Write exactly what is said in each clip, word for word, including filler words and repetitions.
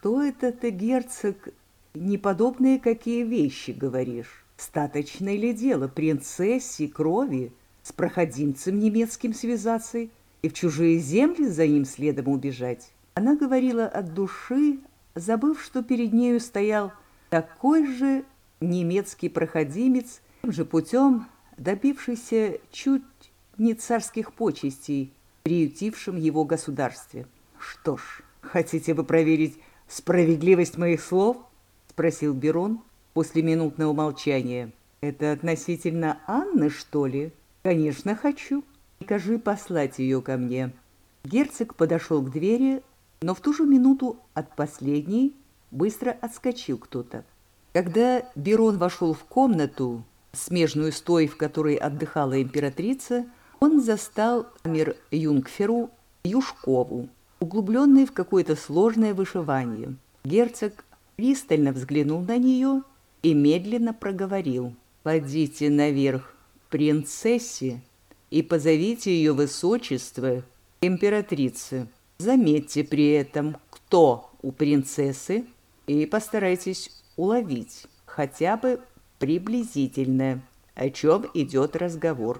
Что это ты, герцог, неподобные какие вещи говоришь? Статочное ли дело принцессе крови с проходимцем немецким связаться и в чужие земли за ним следом убежать? Она говорила от души, забыв, что перед нею стоял такой же немецкий проходимец, тем же путем добившийся чуть не царских почестей, приютившим его государстве. «Что ж, хотите вы проверить справедливость моих слов?» — спросил Берон после минутного молчания. «Это относительно Анны, что ли?» «Конечно, хочу. Прикажи послать ее ко мне». Герцог подошел к двери, но в ту же минуту от последней быстро отскочил кто-то. Когда Берон вошел в комнату, смежную с той, в которой отдыхала императрица, он застал камер-юнгферу Юшкову, углубленной в какое-то сложное вышивание. Герцог пристально взглянул на нее и медленно проговорил: «Подите наверх к принцессе и позовите ее высочество императрицы. Заметьте при этом, кто у принцессы, и постарайтесь уловить хотя бы приблизительно, о чем идет разговор».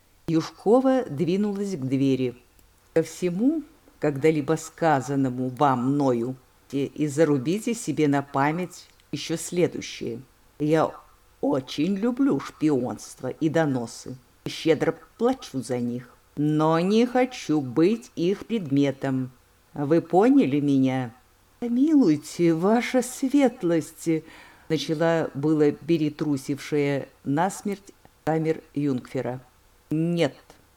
Юшкова двинулась к двери. «Ко всему, когда-либо сказанному вам мною, и зарубите себе на память еще следующее. Я очень люблю шпионство и доносы, и щедро плачу за них, но не хочу быть их предметом. Вы поняли меня?» «Помилуйте, ваша светлость!» — начала было перетрусившая насмерть камер-юнгфера. «Нет,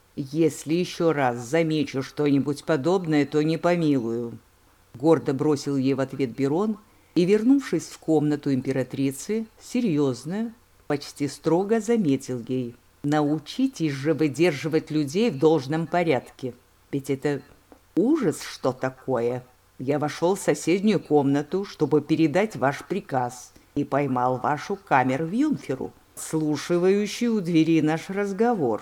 если еще раз замечу что-нибудь подобное, то не помилую», — гордо бросил ей в ответ Берон и, вернувшись в комнату императрицы, серьезно, почти строго заметил ей: «Научитесь же выдерживать людей в должном порядке, ведь это ужас, что такое. Я вошел в соседнюю комнату, чтобы передать ваш приказ, и поймал вашу камер-юнгферу, слушающую у двери наш разговор».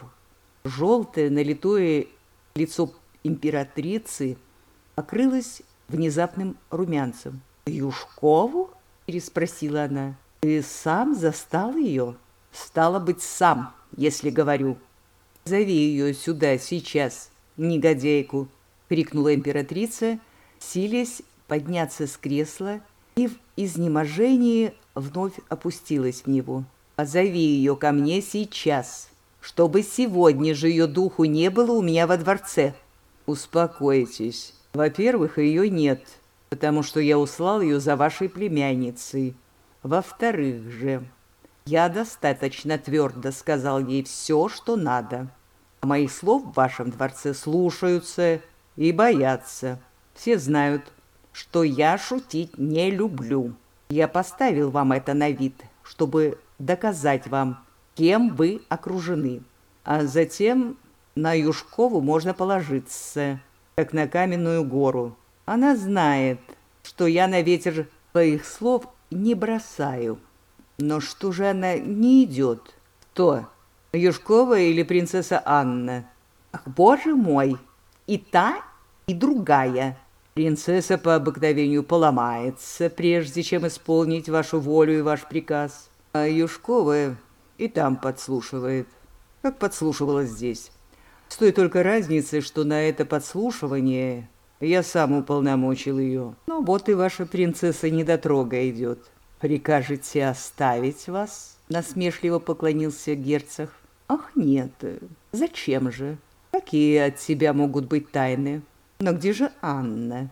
Желтое налитое лицо императрицы покрылось внезапным румянцем. «Юшкову?» — переспросила она. «Ты сам застал ее?» «Стало быть, сам, если говорю». «Зови ее сюда сейчас, негодяйку!» — крикнула императрица, силясь подняться с кресла, и в изнеможении вновь опустилась в него. «Позови ее ко мне сейчас, чтобы сегодня же ее духу не было у меня во дворце». «Успокойтесь. Во-первых, ее нет, потому что я услал ее за вашей племянницей. Во-вторых же, я достаточно твердо сказал ей все, что надо. А моих слов в вашем дворце слушаются и боятся. Все знают, что я шутить не люблю. Я поставил вам это на вид, чтобы доказать вам, кем вы окружены. А затем на Юшкову можно положиться, как на каменную гору. Она знает, что я на ветер своих слов не бросаю. Но что же она не идет? Кто? Юшкова или принцесса Анна? Ах, боже мой! И та, и другая. Принцесса по обыкновению поломается, прежде чем исполнить вашу волю и ваш приказ. А Юшкова и там подслушивает, как подслушивала здесь. С той только разницей, что на это подслушивание я сам уполномочил ее. Ну вот и ваша принцесса-недотрога идет. «Прикажете оставить вас?» — насмешливо поклонился герцог. «Ах, нет, зачем же? Какие от себя могут быть тайны? Но где же Анна?»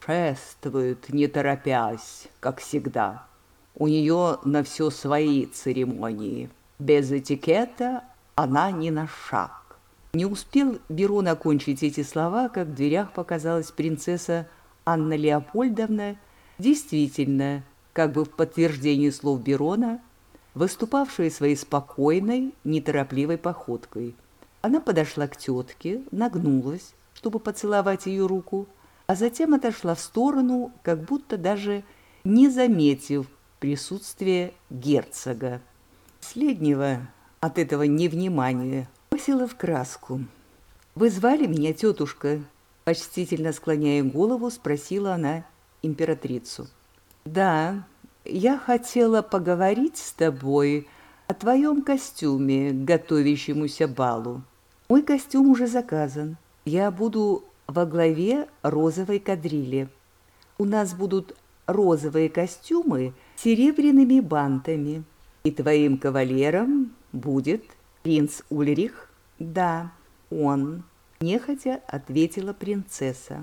«Шествует, не торопясь, как всегда. У нее на все свои церемонии. Без этикета она ни на шаг». Не успел Берон окончить эти слова, как в дверях показалась принцесса Анна Леопольдовна, действительно, как бы в подтверждение слов Берона, выступавшая своей спокойной, неторопливой походкой. Она подошла к тетке, нагнулась, чтобы поцеловать ее руку, а затем отошла в сторону, как будто даже не заметив присутствия герцога. Последнего от этого невнимания бросила в краску. «Вы звали меня, тетушка?» Почтительно склоняя голову, спросила она императрицу. «Да, я хотела поговорить с тобой о твоем костюме к готовящемуся балу. Мой костюм уже заказан. Я буду во главе розовой кадрили. У нас будут розовые костюмы с серебряными бантами. И твоим кавалером будет принц Ульрих?» «Да, он», — нехотя ответила принцесса.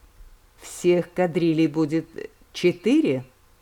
«Всех кадрилей будет четыре?»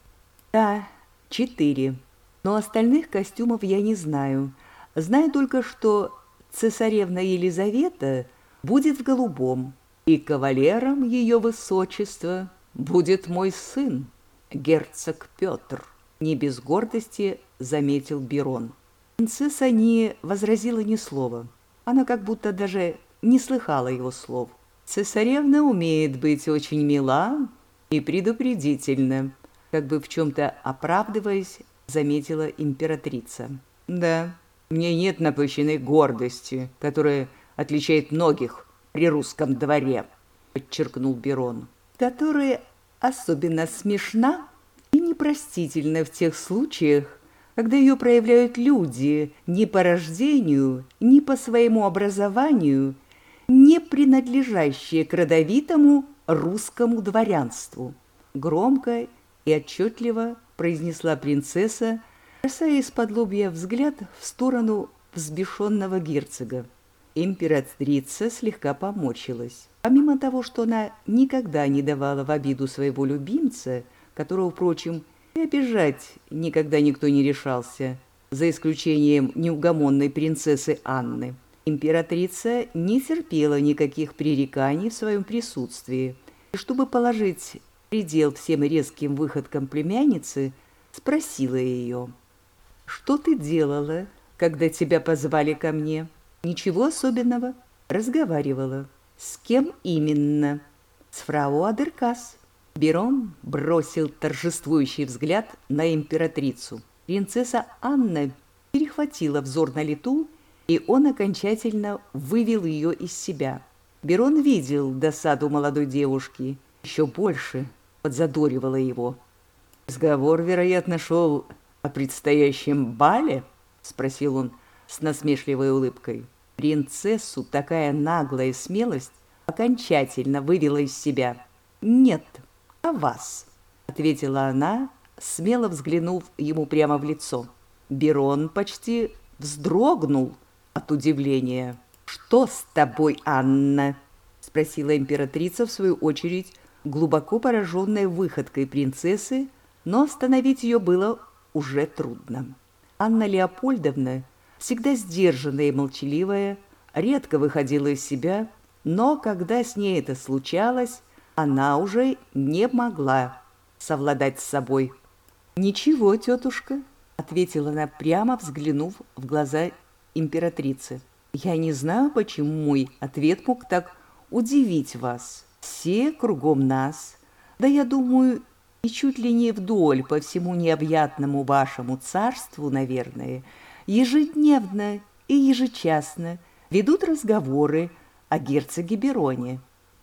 «Да, четыре. Но остальных костюмов я не знаю. Знаю только, что цесаревна Елизавета будет в голубом, и кавалером ее высочества будет мой сын, герцог Петр», — не без гордости заметил Берон. Принцесса не возразила ни слова. Она как будто даже не слыхала его слов. «Цесаревна умеет быть очень мила и предупредительна», как бы в чем-то оправдываясь, заметила императрица. «Да, мне нет напыщенной гордости, которая отличает многих при русском дворе», подчеркнул Берон, «которая особенно смешна и непростительна в тех случаях, когда ее проявляют люди ни по рождению, ни по своему образованию, не принадлежащие к родовитому русскому дворянству», громко и отчетливо произнесла принцесса, бросая из-под лобья взгляд в сторону взбешенного герцога. Императрица слегка поморщилась. Помимо того, что она никогда не давала в обиду своего любимца, которого, впрочем, и обижать никогда никто не решался, за исключением неугомонной принцессы Анны, императрица не терпела никаких пререканий в своем присутствии, и чтобы положить предел всем резким выходкам племянницы, спросила ее: «Что ты делала, когда тебя позвали ко мне?» «Ничего особенного. Разговаривала». «С кем именно?» «С фрау Адеркас». Берон бросил торжествующий взгляд на императрицу. Принцесса Анна перехватила взор на лету, и он окончательно вывел ее из себя. Берон видел досаду молодой девушки, еще больше подзадоривала его. «Разговор, вероятно, шел о предстоящем бале?» — спросил он с насмешливой улыбкой. Принцессу такая наглая смелость окончательно вывела из себя. «Нет, о вас», — ответила она, смело взглянув ему прямо в лицо. Берон почти вздрогнул от удивления. «Что с тобой, Анна?» — спросила императрица, в свою очередь, глубоко пораженная выходкой принцессы, но остановить ее было уже трудно. Анна Леопольдовна, всегда сдержанная и молчаливая, редко выходила из себя, но когда с ней это случалось, она уже не могла совладать с собой. «Ничего, тетушка», — ответила она, прямо взглянув в глаза императрицы. «Я не знаю, почему мой ответ мог так удивить вас. Все кругом нас, да, я думаю, и чуть ли не вдоль по всему необъятному вашему царству, наверное, ежедневно и ежечасно ведут разговоры о герцоге Бероне.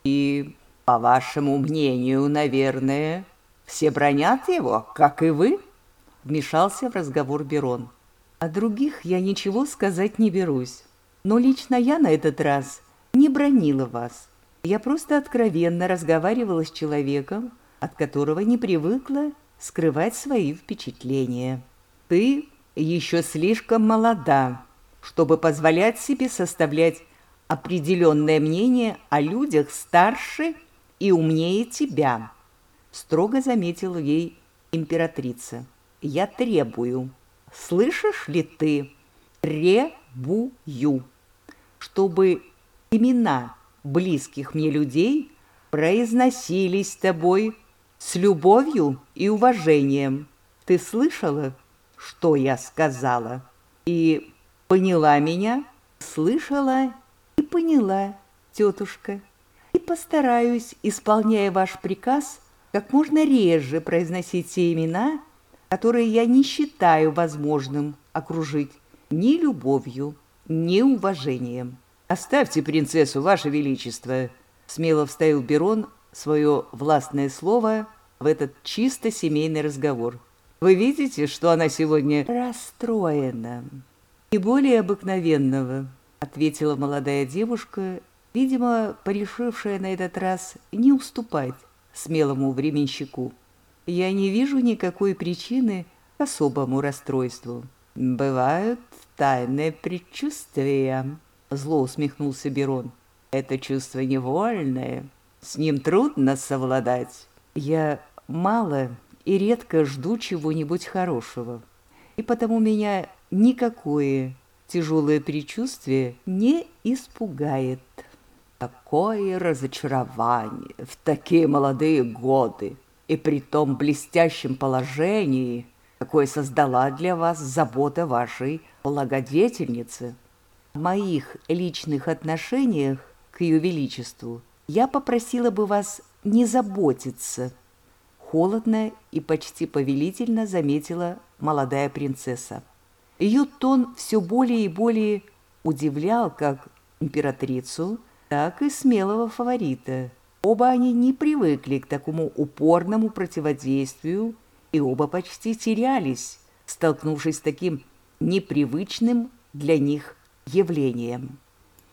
И, по вашему мнению, наверное, все бранят его, как и вы?» Вмешался в разговор Берон. «О других я ничего сказать не берусь, но лично я на этот раз не бранила вас. Я просто откровенно разговаривала с человеком, от которого не привыкла скрывать свои впечатления. Ты еще слишком молода, чтобы позволять себе составлять определенное мнение о людях старше и умнее тебя», строго заметила ей императрица. «Я требую, слышишь ли ты, требую, чтобы имена близких мне людей произносились тобой с любовью и уважением. Ты слышала, что я сказала? И поняла меня?» «Слышала и поняла, тетушка. И постараюсь, исполняя ваш приказ, как можно реже произносить те имена, которые я не считаю возможным окружить ни любовью, ни уважением». «Оставьте принцессу, ваше величество», — смело вставил Берон свое властное слово, в этот чисто семейный разговор. Вы видите, что она сегодня расстроена? Не более обыкновенного, ответила молодая девушка, видимо, порешившая на этот раз не уступать смелому временщику. Я не вижу никакой причины к особому расстройству. Бывают тайные предчувствия, зло усмехнулся Берон. Это чувство невольное, с ним трудно совладать. Я мало и редко жду чего-нибудь хорошего, и потому меня никакое тяжелое предчувствие не испугает. Такое разочарование в такие молодые годы и при том блестящем положении, какое создала для вас забота вашей благодетельницы. В моих личных отношениях к Ее Величеству я попросила бы вас не заботиться, холодно и почти повелительно заметила молодая принцесса. Ее тон все более и более удивлял как императрицу, так и смелого фаворита. Оба они не привыкли к такому упорному противодействию, и оба почти терялись, столкнувшись с таким непривычным для них явлением.